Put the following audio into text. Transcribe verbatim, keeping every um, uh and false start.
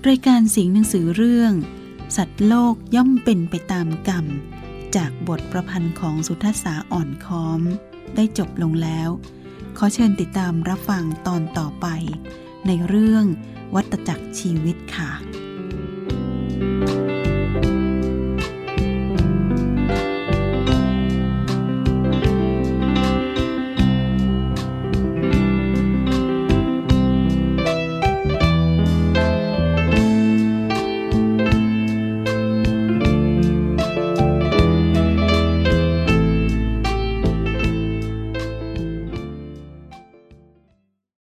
รายการเสียงหนังสือเรื่องสัตว์โลกย่อมเป็นไปตามกรรมจากบทประพันธ์ของสุทัศสาอ่อนค้อมได้จบลงแล้วขอเชิญติดตามรับฟังตอนต่อไปในเรื่องวัฏจักรชีวิตค่ะ